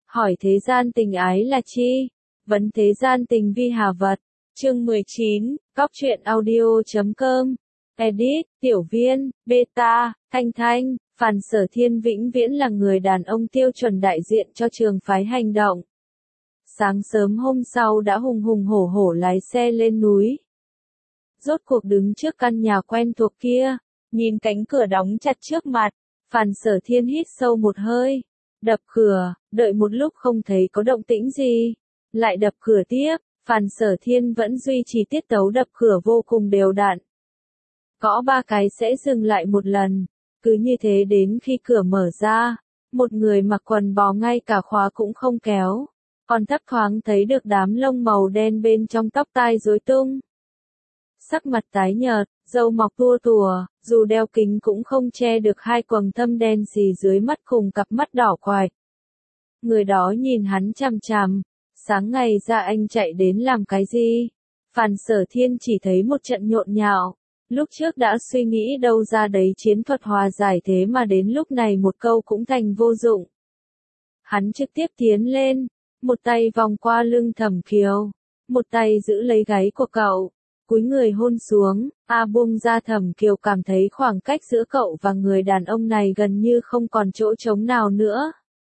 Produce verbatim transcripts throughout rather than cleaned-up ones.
Hỏi thế gian tình ái là chi? Vấn thế gian tình vi hà vật. Chương mười chín, Cóc truyện audio chấm com. Edit, Tiểu Viên, Beta, Thanh Thanh, Phàn Sở Thiên vĩnh viễn là người đàn ông tiêu chuẩn đại diện cho trường phái hành động. Sáng sớm hôm sau đã hùng hùng hổ hổ lái xe lên núi. Rốt cuộc đứng trước căn nhà quen thuộc kia, nhìn cánh cửa đóng chặt trước mặt, Phàn Sở Thiên hít sâu một hơi, đập cửa, đợi một lúc không thấy có động tĩnh gì, lại đập cửa tiếp, Phàn Sở Thiên vẫn duy trì tiết tấu đập cửa vô cùng đều đặn. Gõ ba cái sẽ dừng lại một lần, cứ như thế đến khi cửa mở ra, một người mặc quần bò ngay cả khóa cũng không kéo, còn thấp thoáng thấy được đám lông màu đen bên trong tóc tai rối tung. Sắc mặt tái nhợt, râu mọc tua tùa, dù đeo kính cũng không che được hai quầng thâm đen xì dưới mắt cùng cặp mắt đỏ quạch. Người đó nhìn hắn chằm chằm, sáng ngày ra anh chạy đến làm cái gì? Phàn Sở Thiên chỉ thấy một trận nhộn nhạo, lúc trước đã suy nghĩ đâu ra đấy chiến thuật hòa giải thế mà đến lúc này một câu cũng thành vô dụng. Hắn trực tiếp tiến lên, một tay vòng qua lưng Thẩm Kiều, một tay giữ lấy gáy của cậu, cúi người hôn xuống, a buông ra. Thẩm Kiều cảm thấy khoảng cách giữa cậu và người đàn ông này gần như không còn chỗ trống nào nữa.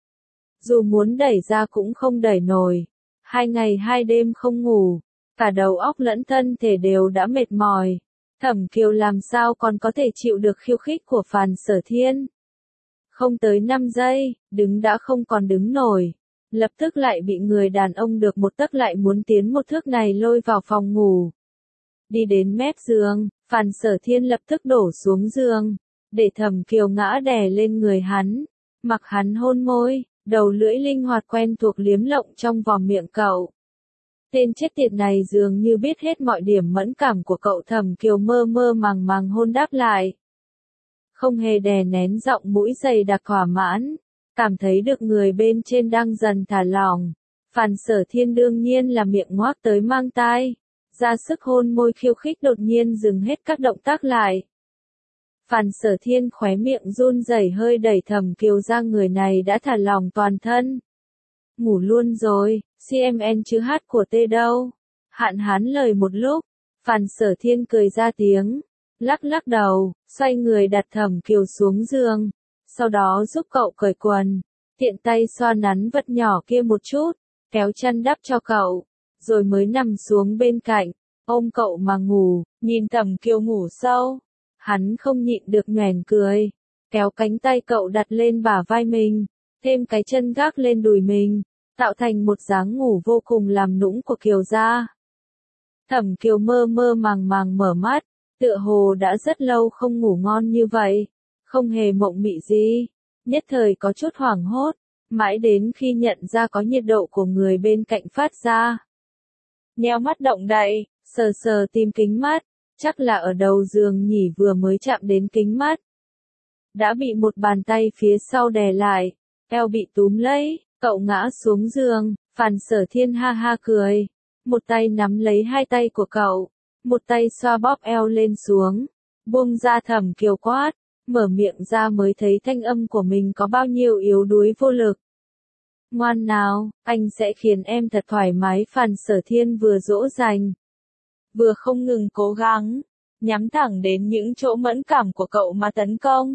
Dù muốn đẩy ra cũng không đẩy nổi, hai ngày hai đêm không ngủ, cả đầu óc lẫn thân thể đều đã mệt mỏi. Thẩm Kiều làm sao còn có thể chịu được khiêu khích của Phàn Sở Thiên. Không tới năm giây, đứng đã không còn đứng nổi, lập tức lại bị người đàn ông được một tấc lại muốn tiến một thước này lôi vào phòng ngủ. Đi đến mép giường, Phàn Sở Thiên lập tức đổ xuống giường, để Thẩm Kiều ngã đè lên người hắn, mặc hắn hôn môi, đầu lưỡi linh hoạt quen thuộc liếm lộng trong vòng miệng cậu. Tên chết tiệt này dường như biết hết mọi điểm mẫn cảm của cậu. Thẩm Kiều mơ mơ màng màng hôn đáp lại. Không hề đè nén giọng mũi dày đặc thỏa mãn, cảm thấy được người bên trên đang dần thả lỏng. Phàn Sở Thiên đương nhiên là miệng ngoác tới mang tai, ra sức hôn môi khiêu khích đột nhiên dừng hết các động tác lại. Phàn Sở Thiên khóe miệng run rẩy hơi đẩy Thẩm Kiều ra, người này đã thả lỏng toàn thân. Ngủ luôn rồi, xê em en chứ hát của tê đâu. Hạn hán lời một lúc, Phàn Sở Thiên cười ra tiếng, lắc lắc đầu, xoay người đặt Thẩm Kiều xuống giường, sau đó giúp cậu cởi quần, tiện tay xoa nắn vật nhỏ kia một chút, kéo chăn đắp cho cậu, rồi mới nằm xuống bên cạnh, ôm cậu mà ngủ. Nhìn Thẩm Kiều ngủ sâu, hắn không nhịn được nhoẻn cười, kéo cánh tay cậu đặt lên bả vai mình, thêm cái chân gác lên đùi mình, tạo thành một dáng ngủ vô cùng làm nũng của Kiều gia. Thẩm Kiều mơ mơ màng màng mở mắt, tựa hồ đã rất lâu không ngủ ngon như vậy, không hề mộng mị gì, nhất thời có chút hoảng hốt, mãi đến khi nhận ra có nhiệt độ của người bên cạnh phát ra. Nheo mắt động đậy, sờ sờ tìm kính mắt, chắc là ở đầu giường nhỉ, vừa mới chạm đến kính mắt, đã bị một bàn tay phía sau đè lại, eo bị túm lấy, cậu ngã xuống giường. Phàn Sở Thiên ha ha cười, một tay nắm lấy hai tay của cậu, một tay xoa bóp eo lên xuống, buông ra. Thẩm Kiều quát, mở miệng ra mới thấy thanh âm của mình có bao nhiêu yếu đuối vô lực. Ngoan nào, anh sẽ khiến em thật thoải mái. Phàn Sở Thiên vừa dỗ dành, vừa không ngừng cố gắng, nhắm thẳng đến những chỗ mẫn cảm của cậu mà tấn công.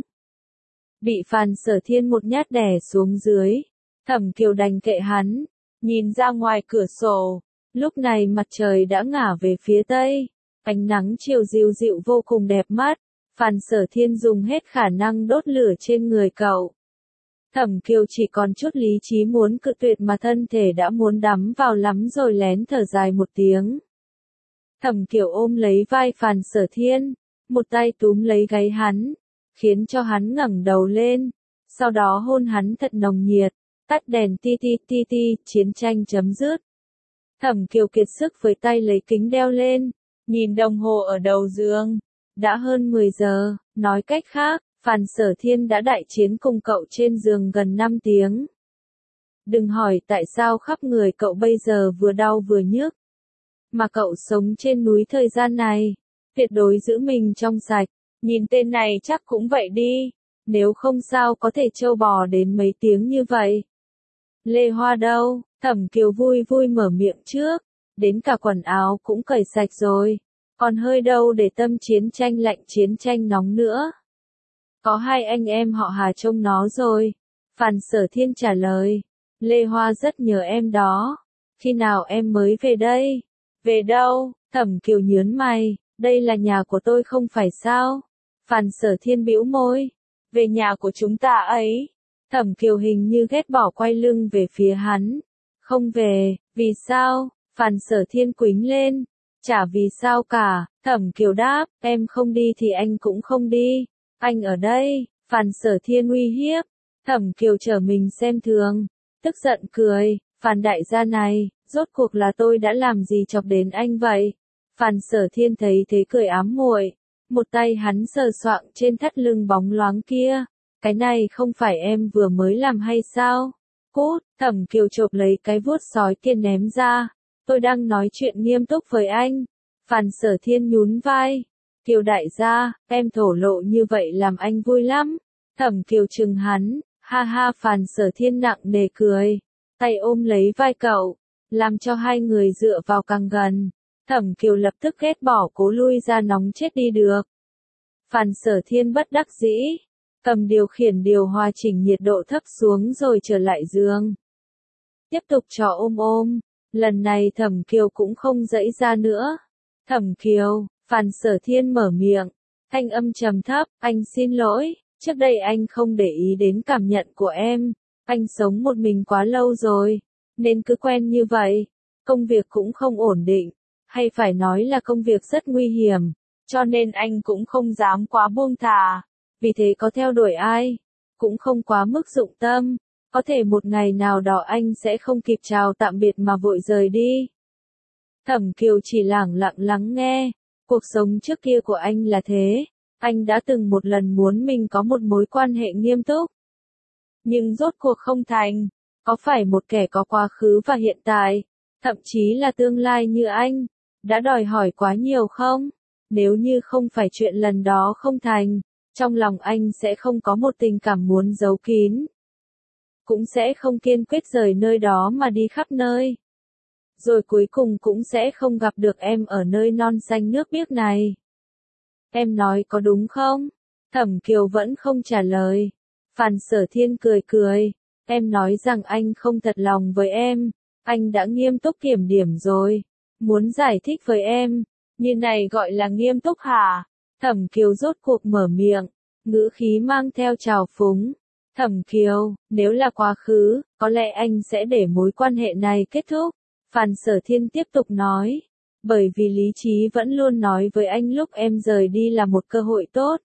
Bị Phàn Sở Thiên một nhát đè xuống dưới, Thẩm Kiều đành kệ hắn, nhìn ra ngoài cửa sổ, lúc này mặt trời đã ngả về phía tây, ánh nắng chiều dịu dịu vô cùng đẹp mắt. Phàn Sở Thiên dùng hết khả năng đốt lửa trên người cậu. Thẩm Kiều chỉ còn chút lý trí muốn cự tuyệt mà thân thể đã muốn đắm vào lắm rồi, lén thở dài một tiếng. Thẩm Kiều ôm lấy vai Phàn Sở Thiên, một tay túm lấy gáy hắn, khiến cho hắn ngẩng đầu lên, sau đó hôn hắn thật nồng nhiệt. Tắt đèn ti ti ti ti, chiến tranh chấm dứt. Thẩm Kiều kiệt sức với tay lấy kính đeo lên, nhìn đồng hồ ở đầu giường, đã hơn mười giờ, nói cách khác, Phàn Sở Thiên đã đại chiến cùng cậu trên giường gần năm tiếng. Đừng hỏi tại sao khắp người cậu bây giờ vừa đau vừa nhức. Mà cậu sống trên núi thời gian này, tuyệt đối giữ mình trong sạch, nhìn tên này chắc cũng vậy đi, nếu không sao có thể trâu bò đến mấy tiếng như vậy. Lê Hoa đâu? Thẩm Kiều vui vui mở miệng trước. Đến cả quần áo cũng cởi sạch rồi. Còn hơi đâu để tâm chiến tranh lạnh chiến tranh nóng nữa. Có hai anh em họ Hà trông nó rồi. Phan Sở Thiên trả lời. Lê Hoa rất nhớ em đó. Khi nào em mới về đây? Về đâu? Thẩm Kiều nhớn mày. Đây là nhà của tôi không phải sao? Phan Sở Thiên bĩu môi. Về nhà của chúng ta ấy. Thẩm Kiều hình như ghét bỏ quay lưng về phía hắn. Không về, vì sao? Phan Sở Thiên quýnh lên. Chả vì sao cả, Thẩm Kiều đáp, em không đi thì anh cũng không đi. Anh ở đây, Phan Sở Thiên uy hiếp. Thẩm Kiều trở mình xem thường. Tức giận cười, Phan đại gia này, rốt cuộc là tôi đã làm gì chọc đến anh vậy? Phan Sở Thiên thấy thế cười ám muội. Một tay hắn sờ soạng trên thắt lưng bóng loáng kia. Cái này không phải em vừa mới làm hay sao? Cút, Thẩm Kiều chộp lấy cái vuốt sói kia ném ra. Tôi đang nói chuyện nghiêm túc với anh. Phan Sở Thiên nhún vai. Kiều đại gia, em thổ lộ như vậy làm anh vui lắm. Thẩm Kiều trừng hắn. Ha ha, Phan Sở Thiên nặng nề cười. Tay ôm lấy vai cậu. Làm cho hai người dựa vào càng gần. Thẩm Kiều lập tức ghét bỏ cố lui ra nóng chết đi được. Phan Sở Thiên bất đắc dĩ. Cầm điều khiển điều hòa chỉnh nhiệt độ thấp xuống rồi trở lại giường. Tiếp tục trò ôm ôm. Lần này Thẩm Kiều cũng không dãy ra nữa. Thẩm Kiều, Phan Sở Thiên mở miệng. Thanh âm trầm thấp, anh xin lỗi. Trước đây anh không để ý đến cảm nhận của em. Anh sống một mình quá lâu rồi. Nên cứ quen như vậy. Công việc cũng không ổn định. Hay phải nói là công việc rất nguy hiểm. Cho nên anh cũng không dám quá buông thả. Vì thế có theo đuổi ai. Cũng không quá mức dụng tâm. Có thể một ngày nào đó anh sẽ không kịp chào tạm biệt mà vội rời đi. Thẩm Kiều chỉ lẳng lặng lắng nghe. Cuộc sống trước kia của anh là thế. Anh đã từng một lần muốn mình có một mối quan hệ nghiêm túc. Nhưng rốt cuộc không thành. Có phải một kẻ có quá khứ và hiện tại, thậm chí là tương lai như anh, đã đòi hỏi quá nhiều không? Nếu như không phải chuyện lần đó không thành, trong lòng anh sẽ không có một tình cảm muốn giấu kín. Cũng sẽ không kiên quyết rời nơi đó mà đi khắp nơi. Rồi cuối cùng cũng sẽ không gặp được em ở nơi non xanh nước biếc này. Em nói có đúng không? Thẩm Kiều vẫn không trả lời. Phan Sở Thiên cười cười. Em nói rằng anh không thật lòng với em. Anh đã nghiêm túc kiểm điểm rồi. Muốn giải thích với em. Như này gọi là nghiêm túc hả? Thẩm Kiều rốt cuộc mở miệng. Ngữ khí mang theo trào phúng. Thẩm Kiều, nếu là quá khứ, có lẽ anh sẽ để mối quan hệ này kết thúc. Phan Sở Thiên tiếp tục nói. Bởi vì lý trí vẫn luôn nói với anh lúc em rời đi là một cơ hội tốt.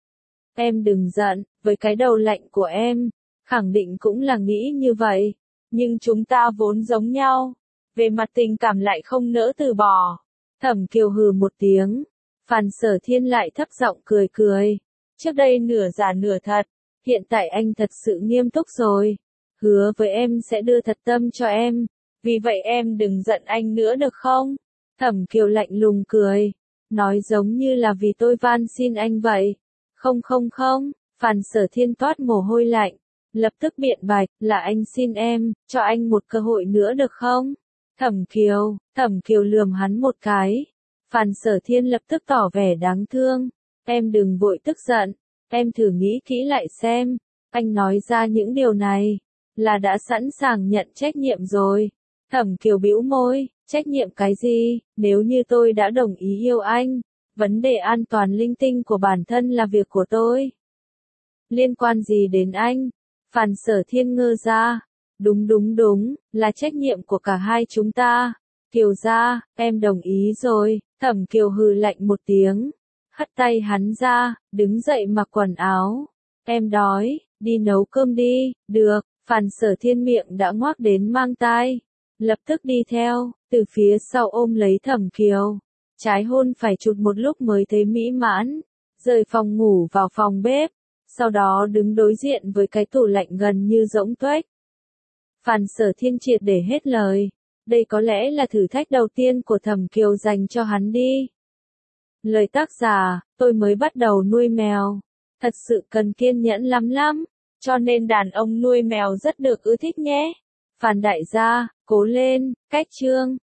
Em đừng giận, với cái đầu lạnh của em, khẳng định cũng là nghĩ như vậy. Nhưng chúng ta vốn giống nhau. Về mặt tình cảm lại không nỡ từ bỏ. Thẩm Kiều hừ một tiếng. Phan Sở Thiên lại thấp giọng cười cười. Trước đây nửa giả nửa thật. Hiện tại anh thật sự nghiêm túc rồi. Hứa với em sẽ đưa thật tâm cho em. Vì vậy em đừng giận anh nữa được không? Thẩm Kiều lạnh lùng cười. Nói giống như là vì tôi van xin anh vậy. Không không không. Phan Sở Thiên toát mồ hôi lạnh. Lập tức biện bạch, là anh xin em, cho anh một cơ hội nữa được không? Thẩm Kiều, Thẩm Kiều lườm hắn một cái. Phan Sở Thiên lập tức tỏ vẻ đáng thương. Em đừng vội tức giận. Em thử nghĩ kỹ lại xem. Anh nói ra những điều này, là đã sẵn sàng nhận trách nhiệm rồi. Thẩm Kiều bĩu môi, trách nhiệm cái gì, nếu như tôi đã đồng ý yêu anh. Vấn đề an toàn linh tinh của bản thân là việc của tôi. Liên quan gì đến anh? Phan Sở Thiên ngơ ra. Đúng đúng đúng, là trách nhiệm của cả hai chúng ta. Kiều gia, em đồng ý rồi. Thẩm Kiều hừ lạnh một tiếng. Hất tay hắn ra, đứng dậy mặc quần áo. Em đói, đi nấu cơm đi. Được, Phan Sở Thiên miệng đã ngoác đến mang tai. Lập tức đi theo, từ phía sau ôm lấy Thẩm Kiều. Trái hôn phải chụt một lúc mới thấy mỹ mãn. Rời phòng ngủ vào phòng bếp. Sau đó đứng đối diện với cái tủ lạnh gần như rỗng tuếch. Phan Sở Thiên triệt để hết lời. Đây có lẽ là thử thách đầu tiên của Thẩm Kiều dành cho hắn đi. Lời tác giả, tôi mới bắt đầu nuôi mèo. Thật sự cần kiên nhẫn lắm lắm. Cho nên đàn ông nuôi mèo rất được ưa thích nhé. Phan đại gia, cố lên, cách chương.